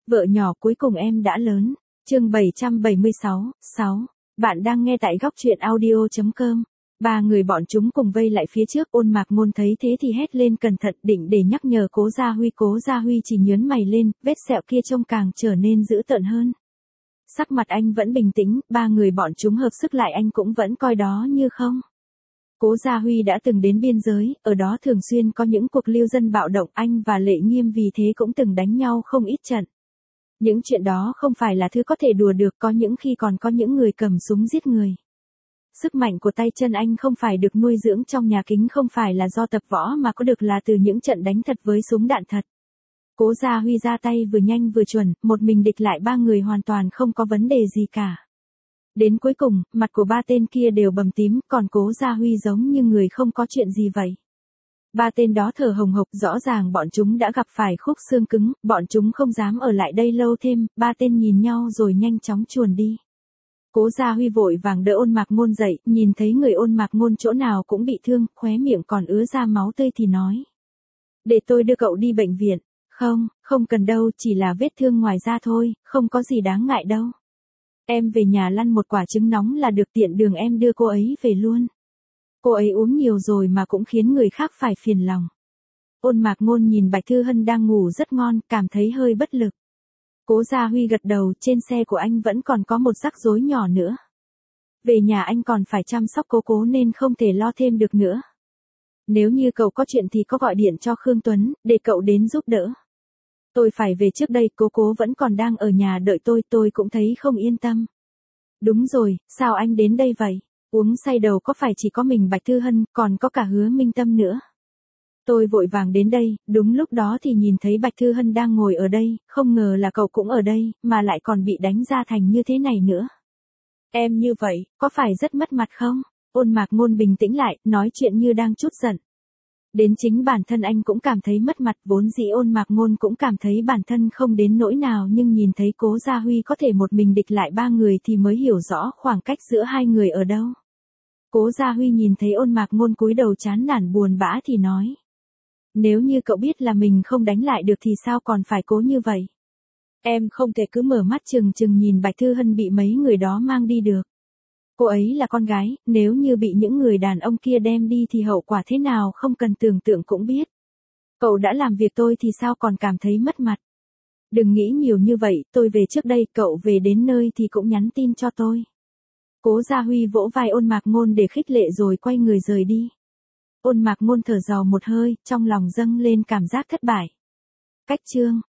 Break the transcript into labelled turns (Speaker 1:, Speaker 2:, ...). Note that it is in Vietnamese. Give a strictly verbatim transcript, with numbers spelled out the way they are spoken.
Speaker 1: Vợ nhỏ cuối cùng em đã lớn. Chương bảy trăm bảy mươi sáu, sáu. Bạn đang nghe tại góc truyện audio chấm com. Ba người bọn chúng cùng vây lại phía trước, Ôn Mạc Ngôn thấy thế thì hét lên cẩn thận định để nhắc nhở Cố Gia Huy. Cố Gia Huy chỉ nhớn mày lên, vết sẹo kia trông càng trở nên dữ tợn hơn. Sắc mặt anh vẫn bình tĩnh, ba người bọn chúng hợp sức lại anh cũng vẫn coi đó như không. Cố Gia Huy đã từng đến biên giới, ở đó thường xuyên có những cuộc lưu dân bạo động, anh và Lệ Nghiêm vì thế cũng từng đánh nhau không ít trận. Những chuyện đó không phải là thứ có thể đùa được, có những khi còn có những người cầm súng giết người. Sức mạnh của tay chân anh không phải được nuôi dưỡng trong nhà kính, không phải là do tập võ mà có được là từ những trận đánh thật với súng đạn thật. Cố Gia Huy ra tay vừa nhanh vừa chuẩn, một mình địch lại ba người hoàn toàn không có vấn đề gì cả. Đến cuối cùng, mặt của ba tên kia đều bầm tím, còn Cố Gia Huy giống như người không có chuyện gì vậy. Ba tên đó thở hồng hộc, rõ ràng bọn chúng đã gặp phải khúc xương cứng, bọn chúng không dám ở lại đây lâu thêm, ba tên nhìn nhau rồi nhanh chóng chuồn đi. Cố Gia Huy vội vàng đỡ Ôn Mạc Ngôn dậy, nhìn thấy người Ôn Mạc Ngôn chỗ nào cũng bị thương, khóe miệng còn ứa ra máu tươi thì nói. Để tôi đưa cậu đi bệnh viện. Không, không cần đâu, chỉ là vết thương ngoài da thôi, không có gì đáng ngại đâu. Em về nhà lăn một quả trứng nóng là được, tiện đường em đưa cô ấy về luôn. Cô ấy uống nhiều rồi mà cũng khiến người khác phải phiền lòng. Ôn Mạc Ngôn nhìn Bạch Thư Hân đang ngủ rất ngon, cảm thấy hơi bất lực. Cố Gia Huy gật đầu, trên xe của anh vẫn còn có một rắc rối nhỏ nữa. Về nhà anh còn phải chăm sóc Cố Cố nên không thể lo thêm được nữa. Nếu như cậu có chuyện thì có gọi điện cho Khương Tuấn, để cậu đến giúp đỡ. Tôi phải về trước đây, Cố Cố vẫn còn đang ở nhà đợi tôi, tôi cũng thấy không yên tâm. Đúng rồi, sao anh đến đây vậy? Uống say đầu có phải chỉ có mình Bạch Thư Hân, còn có cả Hứa Minh Tâm nữa. Tôi vội vàng đến đây, đúng lúc đó thì nhìn thấy Bạch Thư Hân đang ngồi ở đây, không ngờ là cậu cũng ở đây, mà lại còn bị đánh ra thành như thế này nữa. Em như vậy, có phải rất mất mặt không? Ôn Mạc Ngôn bình tĩnh lại, nói chuyện như đang chút giận. Đến chính bản thân anh cũng cảm thấy mất mặt, vốn dĩ Ôn Mạc Ngôn cũng cảm thấy bản thân không đến nỗi nào, nhưng nhìn thấy Cố Gia Huy có thể một mình địch lại ba người thì mới hiểu rõ khoảng cách giữa hai người ở đâu. Cố Gia Huy nhìn thấy Ôn Mạc Ngôn cúi đầu chán nản buồn bã thì nói. Nếu như cậu biết là mình không đánh lại được thì sao còn phải cố như vậy? Em không thể cứ mở mắt trừng trừng nhìn Bạch Thư Hân bị mấy người đó mang đi được. Cô ấy là con gái, nếu như bị những người đàn ông kia đem đi thì hậu quả thế nào không cần tưởng tượng cũng biết. Cậu đã làm việc tôi thì sao còn cảm thấy mất mặt. Đừng nghĩ nhiều như vậy, tôi về trước đây, cậu về đến nơi thì cũng nhắn tin cho tôi. Cố Gia Huy vỗ vai Ôn Mạc Ngôn để khích lệ rồi quay người rời đi. Ôn Mạc Ngôn thở dài một hơi, trong lòng dâng lên cảm giác thất bại. Cách chương